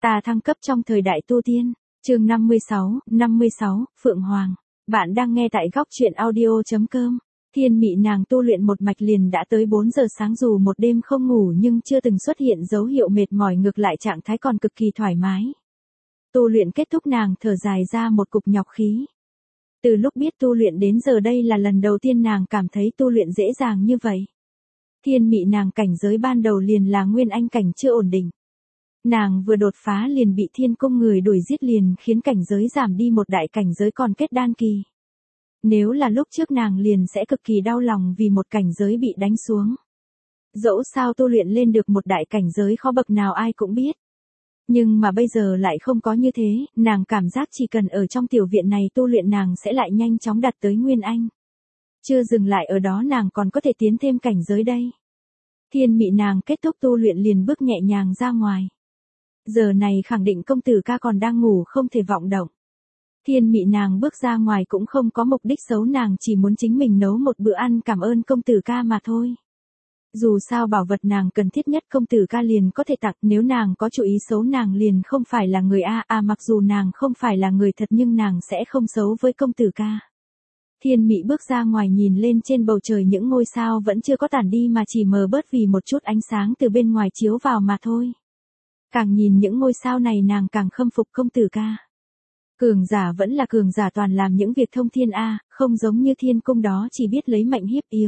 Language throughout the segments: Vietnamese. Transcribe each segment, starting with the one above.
Ta thăng cấp trong thời đại tu tiên, chương 56, Phượng Hoàng. Bạn đang nghe tại góc truyện audio.com. Thiên Mị nàng tu luyện một mạch liền đã tới 4 giờ sáng, dù một đêm không ngủ nhưng chưa từng xuất hiện dấu hiệu mệt mỏi, ngược lại trạng thái còn cực kỳ thoải mái. Tu luyện kết thúc, nàng thở dài ra một cục nhọc khí. Từ lúc biết tu luyện đến giờ đây là lần đầu tiên nàng cảm thấy tu luyện dễ dàng như vậy. Thiên Mị nàng cảnh giới ban đầu liền là nguyên anh cảnh chưa ổn định. Nàng vừa đột phá liền bị thiên cung người đuổi giết, liền khiến cảnh giới giảm đi một đại cảnh giới còn kết đan kỳ. Nếu là lúc trước nàng liền sẽ cực kỳ đau lòng vì một cảnh giới bị đánh xuống. Dẫu sao tu luyện lên được một đại cảnh giới khó bậc nào ai cũng biết. Nhưng mà bây giờ lại không có như thế, nàng cảm giác chỉ cần ở trong tiểu viện này tu luyện nàng sẽ lại nhanh chóng đạt tới nguyên anh. Chưa dừng lại ở đó, nàng còn có thể tiến thêm cảnh giới đây. Thiên Mị nàng kết thúc tu luyện liền bước nhẹ nhàng ra ngoài. Giờ này khẳng định công tử ca còn đang ngủ, không thể vọng động. Thiên Mị nàng bước ra ngoài cũng không có mục đích xấu, nàng chỉ muốn chính mình nấu một bữa ăn cảm ơn công tử ca mà thôi. Dù sao bảo vật nàng cần thiết nhất công tử ca liền có thể tặng, nếu nàng có chủ ý xấu nàng liền không phải là người mặc dù nàng không phải là người thật nhưng nàng sẽ không xấu với công tử ca. Thiên Mị bước ra ngoài nhìn lên trên bầu trời, những ngôi sao vẫn chưa có tản đi mà chỉ mờ bớt vì một chút ánh sáng từ bên ngoài chiếu vào mà thôi. Càng nhìn những ngôi sao này nàng càng khâm phục công tử ca. Cường giả vẫn là cường giả, toàn làm những việc thông thiên không giống như thiên cung đó chỉ biết lấy mạnh hiếp yếu.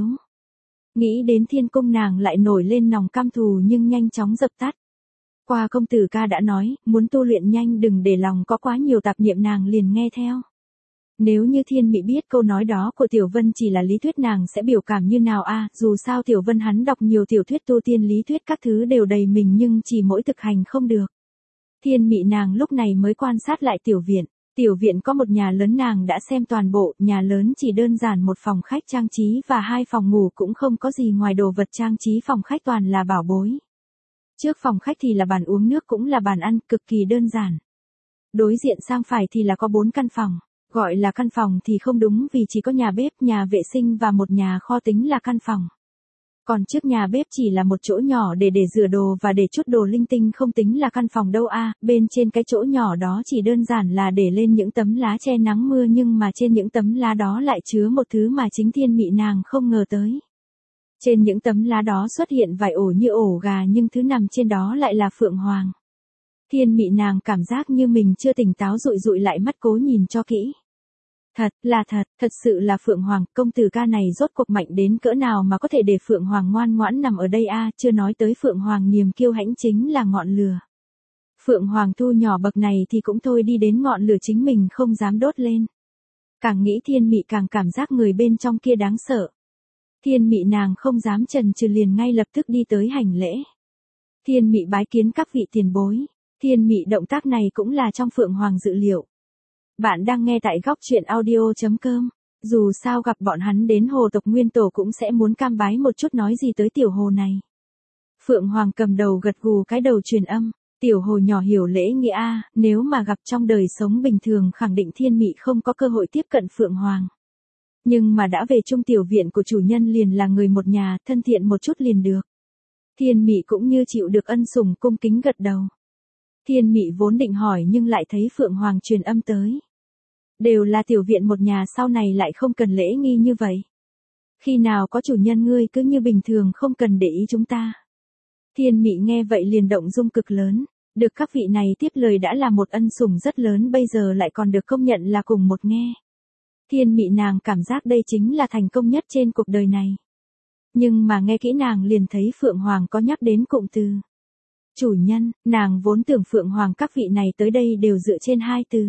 Nghĩ đến thiên cung nàng lại nổi lên nòng căm thù nhưng nhanh chóng dập tắt. Qua công tử ca đã nói, muốn tu luyện nhanh đừng để lòng có quá nhiều tạp niệm, nàng liền nghe theo. Nếu như Thiên Mị biết câu nói đó của Tiểu Vân chỉ là lý thuyết nàng sẽ biểu cảm như nào dù sao Tiểu Vân hắn đọc nhiều tiểu thuyết tu tiên, lý thuyết các thứ đều đầy mình nhưng chỉ mỗi thực hành không được. Thiên Mị nàng lúc này mới quan sát lại tiểu viện. Tiểu viện có một nhà lớn nàng đã xem toàn bộ, nhà lớn chỉ đơn giản một phòng khách trang trí và 2 phòng ngủ, cũng không có gì ngoài đồ vật trang trí phòng khách toàn là bảo bối. Trước phòng khách thì là bàn uống nước cũng là bàn ăn, cực kỳ đơn giản. Đối diện sang phải thì là có 4 căn phòng. Gọi là căn phòng thì không đúng vì chỉ có nhà bếp, nhà vệ sinh và một nhà kho tính là căn phòng. Còn trước nhà bếp chỉ là một chỗ nhỏ để rửa đồ và để chút đồ linh tinh, không tính là căn phòng đâu bên trên cái chỗ nhỏ đó chỉ đơn giản là để lên những tấm lá che nắng mưa, nhưng mà trên những tấm lá đó lại chứa một thứ mà chính Thiên Mị nàng không ngờ tới. Trên những tấm lá đó xuất hiện vài ổ như ổ gà, nhưng thứ nằm trên đó lại là Phượng Hoàng. Thiên Mị nàng cảm giác như mình chưa tỉnh táo, dụi lại mắt cố nhìn cho kỹ. Thật sự là Phượng Hoàng, công tử ca này rốt cuộc mạnh đến cỡ nào mà có thể để Phượng Hoàng ngoan ngoãn nằm ở đây chưa nói tới Phượng Hoàng niềm kiêu hãnh chính là ngọn lửa. Phượng Hoàng thu nhỏ bậc này thì cũng thôi, đi đến ngọn lửa chính mình không dám đốt lên. Càng nghĩ Thiên Mị càng cảm giác người bên trong kia đáng sợ. Thiên Mị nàng không dám chần chừ, liền ngay lập tức đi tới hành lễ. Thiên Mị bái kiến các vị tiền bối. Thiên Mị động tác này cũng là trong Phượng Hoàng dự liệu. Bạn đang nghe tại góc truyện audio.com. Dù sao gặp bọn hắn đến hồ tộc nguyên tổ cũng sẽ muốn cam bái một chút, nói gì tới tiểu hồ này. Phượng Hoàng cầm đầu gật gù cái đầu truyền âm. Tiểu hồ nhỏ hiểu lễ nghĩa nếu mà gặp trong đời sống bình thường khẳng định Thiên Mị không có cơ hội tiếp cận Phượng Hoàng. Nhưng mà đã về chung tiểu viện của chủ nhân liền là người một nhà, thân thiện một chút liền được. Thiên Mị cũng như chịu được ân sủng, cung kính gật đầu. Thiên Mị vốn định hỏi nhưng lại thấy Phượng Hoàng truyền âm tới. Đều là tiểu viện một nhà, sau này lại không cần lễ nghi như vậy. Khi nào có chủ nhân ngươi cứ như bình thường, không cần để ý chúng ta. Thiên Mị nghe vậy liền động dung cực lớn. Được các vị này tiếp lời đã là một ân sủng rất lớn, bây giờ lại còn được công nhận là cùng một nghe. Thiên Mị nàng cảm giác đây chính là thành công nhất trên cuộc đời này. Nhưng mà nghe kỹ nàng liền thấy Phượng Hoàng có nhắc đến cụm từ chủ nhân, nàng vốn tưởng Phượng Hoàng các vị này tới đây đều dựa trên 2 từ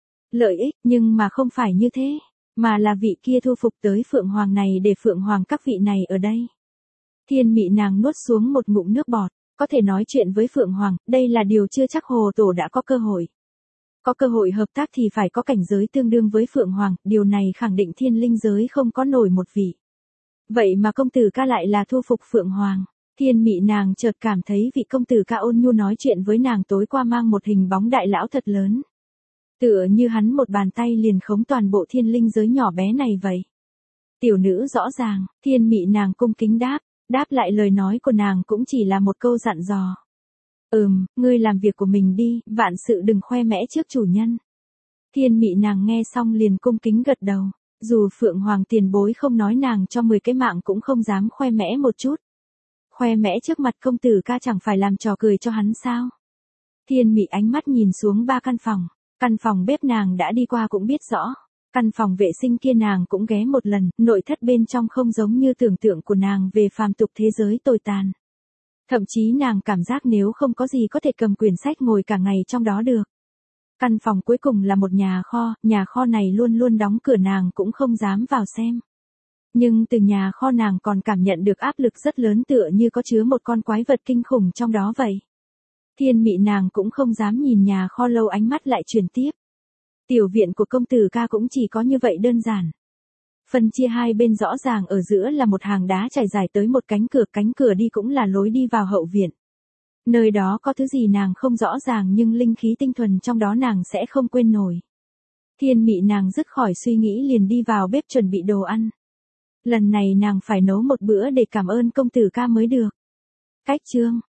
lợi ích, nhưng mà không phải như thế, mà là vị kia thu phục tới Phượng Hoàng này để Phượng Hoàng các vị này ở đây. Thiên Mị nàng nuốt xuống một ngụm nước bọt, có thể nói chuyện với Phượng Hoàng, đây là điều chưa chắc hồ tổ đã có cơ hội. Có cơ hội hợp tác thì phải có cảnh giới tương đương với Phượng Hoàng, điều này khẳng định thiên linh giới không có nổi một vị. Vậy mà công tử ca lại là thu phục Phượng Hoàng. Thiên Mị nàng chợt cảm thấy vị công tử ca ôn nhu nói chuyện với nàng tối qua mang một hình bóng đại lão thật lớn. Tựa như hắn một bàn tay liền khống toàn bộ thiên linh giới nhỏ bé này vậy. Tiểu nữ rõ ràng, Thiên Mị nàng cung kính đáp lại lời nói của nàng cũng chỉ là một câu dặn dò. Ngươi làm việc của mình đi, vạn sự đừng khoe mẽ trước chủ nhân. Thiên mị nàng nghe xong liền cung kính gật đầu. Dù Phượng Hoàng tiền bối không nói nàng cho 10 cái mạng cũng không dám khoe mẽ một chút. Khoe mẽ trước mặt công tử ca chẳng phải làm trò cười cho hắn sao? Thiên mị ánh mắt nhìn xuống 3 căn phòng. Căn phòng bếp nàng đã đi qua cũng biết rõ. Căn phòng vệ sinh kia nàng cũng ghé một lần, nội thất bên trong không giống như tưởng tượng của nàng về phàm tục thế giới tồi tàn. Thậm chí nàng cảm giác nếu không có gì có thể cầm quyển sách ngồi cả ngày trong đó được. Căn phòng cuối cùng là một nhà kho này luôn luôn đóng cửa nàng cũng không dám vào xem. Nhưng từ nhà kho nàng còn cảm nhận được áp lực rất lớn tựa như có chứa một con quái vật kinh khủng trong đó vậy. Thiên mị nàng cũng không dám nhìn nhà kho lâu, ánh mắt lại chuyển tiếp. Tiểu viện của công tử ca cũng chỉ có như vậy đơn giản. Phân chia hai bên rõ ràng, ở giữa là một hàng đá trải dài tới một cánh cửa đi cũng là lối đi vào hậu viện. Nơi đó có thứ gì nàng không rõ ràng nhưng linh khí tinh thuần trong đó nàng sẽ không quên nổi. Thiên mị nàng dứt khỏi suy nghĩ liền đi vào bếp chuẩn bị đồ ăn. Lần này nàng phải nấu một bữa để cảm ơn công tử ca mới được. Cách chương